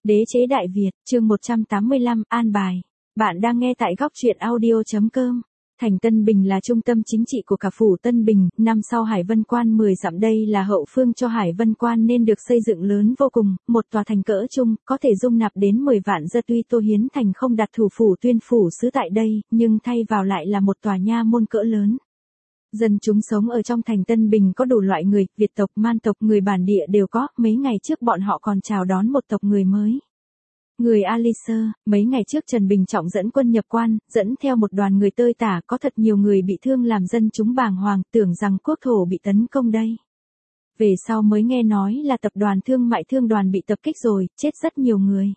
Đế chế Đại Việt, chương 185, an bài. Bạn đang nghe tại góc truyện audio.com. Thành Tân Bình là trung tâm chính trị của cả phủ Tân Bình, năm sau Hải Vân Quan 10 dặm đây là hậu phương cho Hải Vân Quan nên được xây dựng lớn vô cùng, một tòa thành cỡ trung, có thể dung nạp đến 10 vạn dân. Tuy Tô Hiến Thành không đặt thủ phủ Tuyên phủ sứ tại đây, nhưng thay vào lại là một tòa nha môn cỡ lớn. Dân chúng sống ở trong thành Tân Bình có đủ loại người, Việt tộc, Man tộc, người bản địa đều có, mấy ngày trước bọn họ còn chào đón một tộc người mới. Người Alisơ, mấy ngày trước Trần Bình Trọng dẫn quân nhập quan, dẫn theo một đoàn người tơi tả, có thật nhiều người bị thương làm dân chúng bàng hoàng, tưởng rằng quốc thổ bị tấn công đây. Về sau mới nghe nói là tập đoàn thương mại thương đoàn bị tập kích rồi, chết rất nhiều người.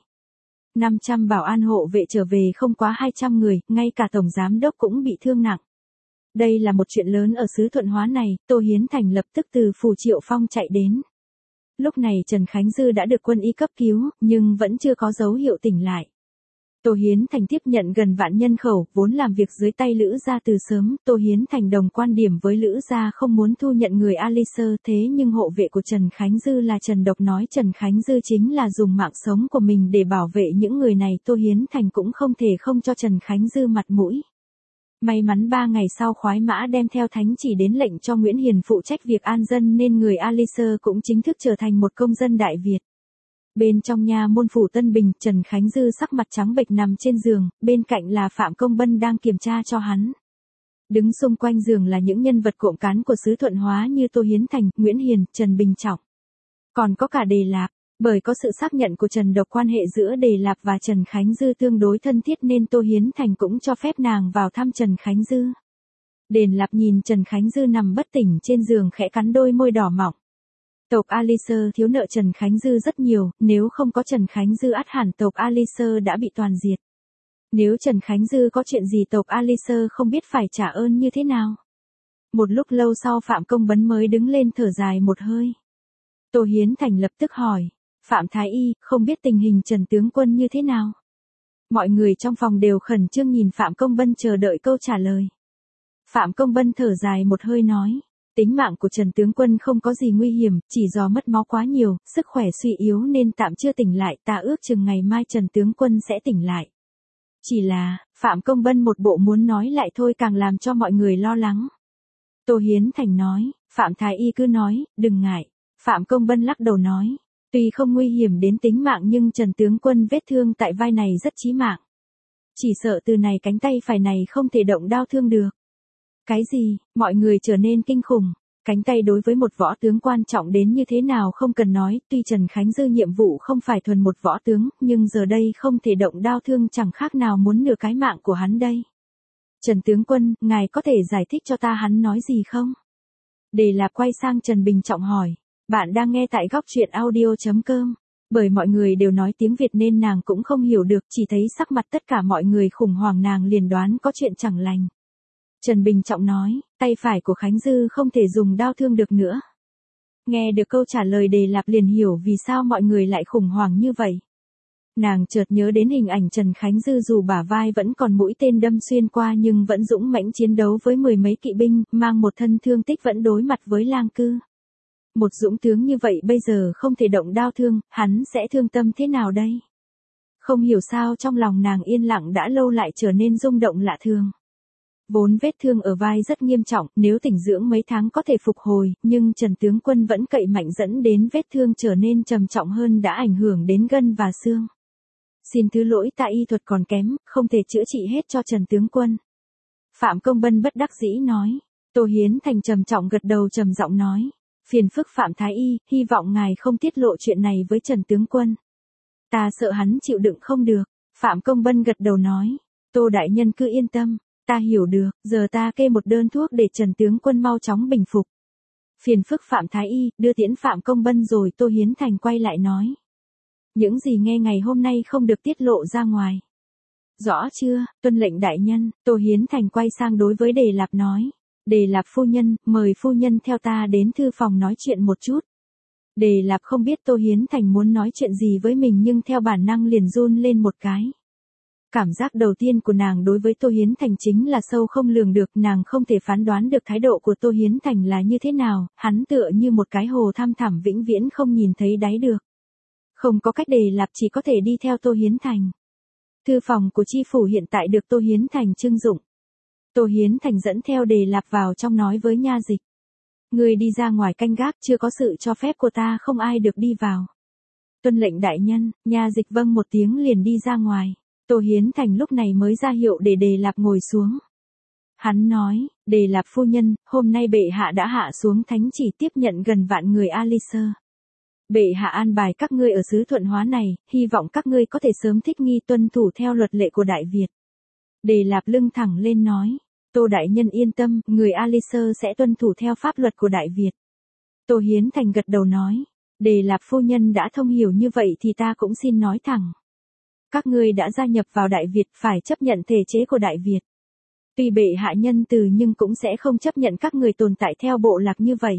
500 bảo an hộ vệ trở về không quá 200 người, ngay cả tổng giám đốc cũng bị thương nặng. Đây là một chuyện lớn ở xứ Thuận Hóa này, Tô Hiến Thành lập tức từ phủ Triệu Phong chạy đến. Lúc này Trần Khánh Dư đã được quân y cấp cứu, nhưng vẫn chưa có dấu hiệu tỉnh lại. Tô Hiến Thành tiếp nhận gần vạn nhân khẩu, vốn làm việc dưới tay Lữ gia từ sớm, Tô Hiến Thành đồng quan điểm với Lữ gia không muốn thu nhận người Alisơ, thế nhưng hộ vệ của Trần Khánh Dư là Trần Độc nói Trần Khánh Dư chính là dùng mạng sống của mình để bảo vệ những người này, Tô Hiến Thành cũng không thể không cho Trần Khánh Dư mặt mũi. May mắn 3 ngày sau khoái mã đem theo thánh chỉ đến lệnh cho Nguyễn Hiền phụ trách việc an dân nên người Alisơ cũng chính thức trở thành một công dân Đại Việt. Bên trong nhà môn phủ Tân Bình, Trần Khánh Dư sắc mặt trắng bệch nằm trên giường, bên cạnh là Phạm Công Bân đang kiểm tra cho hắn. Đứng xung quanh giường là những nhân vật cộm cán của xứ Thuận Hóa như Tô Hiến Thành, Nguyễn Hiền, Trần Bình Trọng. Còn có cả Đề Lạp. Bởi có sự xác nhận của Trần Độc quan hệ giữa Đề Lạp và Trần Khánh Dư tương đối thân thiết nên Tô Hiến Thành cũng cho phép nàng vào thăm Trần Khánh Dư. Đề Lạp nhìn Trần Khánh Dư nằm bất tỉnh trên giường khẽ cắn đôi môi đỏ mọng. Tộc Alisơ thiếu nợ Trần Khánh Dư rất nhiều, nếu không có Trần Khánh Dư ắt hẳn tộc Alisơ đã bị toàn diệt. Nếu Trần Khánh Dư có chuyện gì tộc Alisơ không biết phải trả ơn như thế nào. Một lúc lâu sau Phạm Công Bấn mới đứng lên thở dài một hơi. Tô Hiến Thành lập tức hỏi. Phạm Thái Y, không biết tình hình Trần tướng quân như thế nào? Mọi người trong phòng đều khẩn trương nhìn Phạm Công Bân chờ đợi câu trả lời. Phạm Công Bân thở dài một hơi nói, tính mạng của Trần tướng quân không có gì nguy hiểm, chỉ do mất máu quá nhiều, sức khỏe suy yếu nên tạm chưa tỉnh lại, ta ước chừng ngày mai Trần tướng quân sẽ tỉnh lại. Chỉ là, Phạm Công Bân một bộ muốn nói lại thôi càng làm cho mọi người lo lắng. Tô Hiến Thành nói, Phạm Thái Y cứ nói, đừng ngại. Phạm Công Bân lắc đầu nói. Tuy không nguy hiểm đến tính mạng nhưng Trần tướng quân vết thương tại vai này rất chí mạng. Chỉ sợ từ này cánh tay phải này không thể động đao thương được. Cái gì, mọi người trở nên kinh khủng. Cánh tay đối với một võ tướng quan trọng đến như thế nào không cần nói, tuy Trần Khánh Dư nhiệm vụ không phải thuần một võ tướng, nhưng giờ đây không thể động đao thương chẳng khác nào muốn nửa cái mạng của hắn đây. Trần tướng quân, ngài có thể giải thích cho ta hắn nói gì không? Đề Lạp quay sang Trần Bình Trọng hỏi. Bạn đang nghe tại góc truyện audio.com. Bởi mọi người đều nói tiếng Việt nên nàng cũng không hiểu được, chỉ thấy sắc mặt tất cả mọi người khủng hoảng nàng liền đoán có chuyện chẳng lành. Trần Bình Trọng nói, tay phải của Khánh Dư không thể dùng đao thương được nữa. Nghe được câu trả lời Đề Lạp liền hiểu vì sao mọi người lại khủng hoảng như vậy. Nàng chợt nhớ đến hình ảnh Trần Khánh Dư dù bả vai vẫn còn mũi tên đâm xuyên qua nhưng vẫn dũng mãnh chiến đấu với 10 mấy kỵ binh, mang một thân thương tích vẫn đối mặt với lang cư. Một dũng tướng như vậy bây giờ không thể động đao thương, hắn sẽ thương tâm thế nào đây? Không hiểu sao trong lòng nàng yên lặng đã lâu lại trở nên rung động lạ thường. Vốn vết thương ở vai rất nghiêm trọng, nếu tĩnh dưỡng mấy tháng có thể phục hồi, nhưng Trần tướng quân vẫn cậy mạnh dẫn đến vết thương trở nên trầm trọng hơn đã ảnh hưởng đến gân và xương. Xin thứ lỗi ta y thuật còn kém, không thể chữa trị hết cho Trần tướng quân. Phạm Công Bân bất đắc dĩ nói. Tô Hiến Thành trầm trọng gật đầu trầm giọng nói. Phiền phức Phạm Thái Y, hy vọng ngài không tiết lộ chuyện này với Trần tướng quân. Ta sợ hắn chịu đựng không được. Phạm Công Bân gật đầu nói. Tô đại nhân cứ yên tâm, ta hiểu được, giờ ta kê một đơn thuốc để Trần tướng quân mau chóng bình phục. Phiền phức Phạm Thái Y, đưa tiễn Phạm Công Bân rồi Tô Hiến Thành quay lại nói. Những gì nghe ngày hôm nay không được tiết lộ ra ngoài. Rõ chưa, tuân lệnh đại nhân, Tô Hiến Thành quay sang đối với Đề Lạp nói. Đề Lạp phu nhân, mời phu nhân theo ta đến thư phòng nói chuyện một chút. Đề Lạp không biết Tô Hiến Thành muốn nói chuyện gì với mình nhưng theo bản năng liền run lên một cái. Cảm giác đầu tiên của nàng đối với Tô Hiến Thành chính là sâu không lường được, nàng không thể phán đoán được thái độ của Tô Hiến Thành là như thế nào, hắn tựa như một cái hồ thăm thẳm vĩnh viễn không nhìn thấy đáy được. Không có cách Đề Lạp chỉ có thể đi theo Tô Hiến Thành. Thư phòng của chi phủ hiện tại được Tô Hiến Thành trưng dụng. Tô Hiến Thành dẫn theo Đề Lạp vào trong nói với nha dịch. Người đi ra ngoài canh gác, chưa có sự cho phép của ta không ai được đi vào. Tuân lệnh đại nhân. Nha dịch vâng một tiếng liền đi ra ngoài. Tô Hiến Thành lúc này mới ra hiệu để Đề Lạp ngồi xuống. Hắn nói, Đề Lạp phu nhân, hôm nay bệ hạ đã hạ xuống thánh chỉ tiếp nhận gần vạn người Alisơ. Bệ hạ an bài các ngươi ở xứ Thuận Hóa này, hy vọng các ngươi có thể sớm thích nghi tuân thủ theo luật lệ của Đại Việt. Đề Lạp lưng thẳng lên nói, Tô đại nhân yên tâm, người Alisơ sẽ tuân thủ theo pháp luật của Đại Việt. Tô Hiến Thành gật đầu nói, Đề Lạp phu nhân đã thông hiểu như vậy thì ta cũng xin nói thẳng. Các ngươi đã gia nhập vào Đại Việt phải chấp nhận thể chế của Đại Việt. Tuy bệ hạ nhân từ nhưng cũng sẽ không chấp nhận các người tồn tại theo bộ lạc như vậy.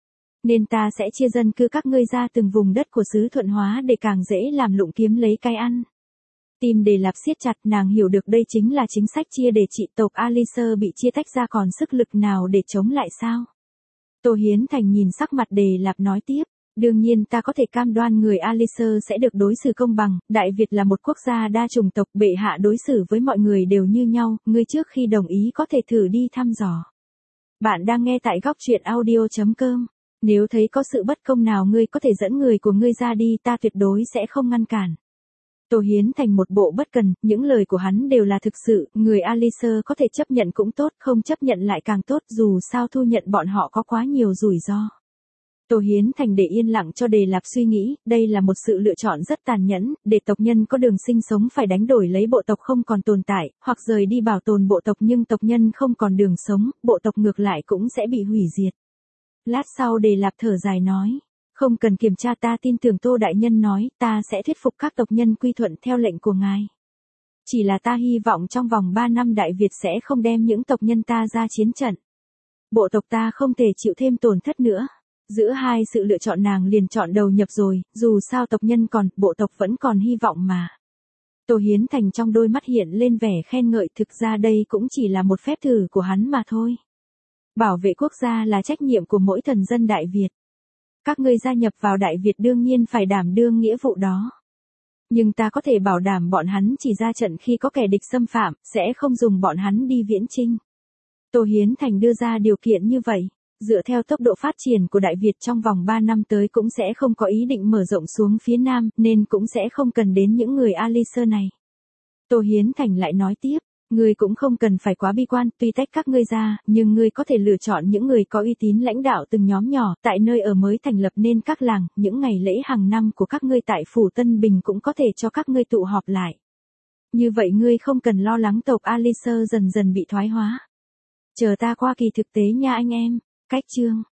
Nên ta sẽ chia dân cư các ngươi ra từng vùng đất của xứ Thuận Hóa để càng dễ làm lụng kiếm lấy cái ăn. Tim Đề Lạp siết chặt, nàng hiểu được đây chính là chính sách chia để trị tộc Alisơ bị chia tách ra, còn sức lực nào để chống lại sao? Tô Hiến Thành nhìn sắc mặt Đề Lạp nói tiếp, đương nhiên ta có thể cam đoan người Alisơ sẽ được đối xử công bằng, Đại Việt là một quốc gia đa chủng tộc, bệ hạ đối xử với mọi người đều như nhau, ngươi trước khi đồng ý có thể thử đi thăm dò. Bạn đang nghe tại góc truyện audio.com. Nếu thấy có sự bất công nào ngươi có thể dẫn người của ngươi ra đi, ta tuyệt đối sẽ không ngăn cản. Tô Hiến Thành một bộ bất cần, những lời của hắn đều là thực sự, người Alisơ có thể chấp nhận cũng tốt, không chấp nhận lại càng tốt, dù sao thu nhận bọn họ có quá nhiều rủi ro. Tô Hiến Thành để yên lặng cho Đề Lạp suy nghĩ, đây là một sự lựa chọn rất tàn nhẫn, để tộc nhân có đường sinh sống phải đánh đổi lấy bộ tộc không còn tồn tại, hoặc rời đi bảo tồn bộ tộc nhưng tộc nhân không còn đường sống, bộ tộc ngược lại cũng sẽ bị hủy diệt. Lát sau Đề Lạp thở dài nói, không cần kiểm tra, ta tin tưởng Tô đại nhân nói, ta sẽ thuyết phục các tộc nhân quy thuận theo lệnh của ngài. Chỉ là ta hy vọng trong vòng 3 năm Đại Việt sẽ không đem những tộc nhân ta ra chiến trận. Bộ tộc ta không thể chịu thêm tổn thất nữa. Giữa hai sự lựa chọn nàng liền chọn đầu nhập rồi, dù sao tộc nhân còn, bộ tộc vẫn còn hy vọng mà. Tô Hiến Thành trong đôi mắt hiện lên vẻ khen ngợi, thực ra đây cũng chỉ là một phép thử của hắn mà thôi. Bảo vệ quốc gia là trách nhiệm của mỗi thần dân Đại Việt. Các ngươi gia nhập vào Đại Việt đương nhiên phải đảm đương nghĩa vụ đó. Nhưng ta có thể bảo đảm bọn hắn chỉ ra trận khi có kẻ địch xâm phạm, sẽ không dùng bọn hắn đi viễn chinh. Tô Hiến Thành đưa ra điều kiện như vậy. Dựa theo tốc độ phát triển của Đại Việt trong vòng 3 năm tới cũng sẽ không có ý định mở rộng xuống phía Nam, nên cũng sẽ không cần đến những người Alisơ này. Tô Hiến Thành lại nói tiếp, ngươi cũng không cần phải quá bi quan, tuy tách các ngươi ra, nhưng ngươi có thể lựa chọn những người có uy tín lãnh đạo từng nhóm nhỏ, tại nơi ở mới thành lập nên các làng, những ngày lễ hàng năm của các ngươi tại phủ Tân Bình cũng có thể cho các ngươi tụ họp lại. Như vậy ngươi không cần lo lắng tộc Alisơ dần dần bị thoái hóa. Chờ ta qua kỳ thực tế nha anh em. Cách chương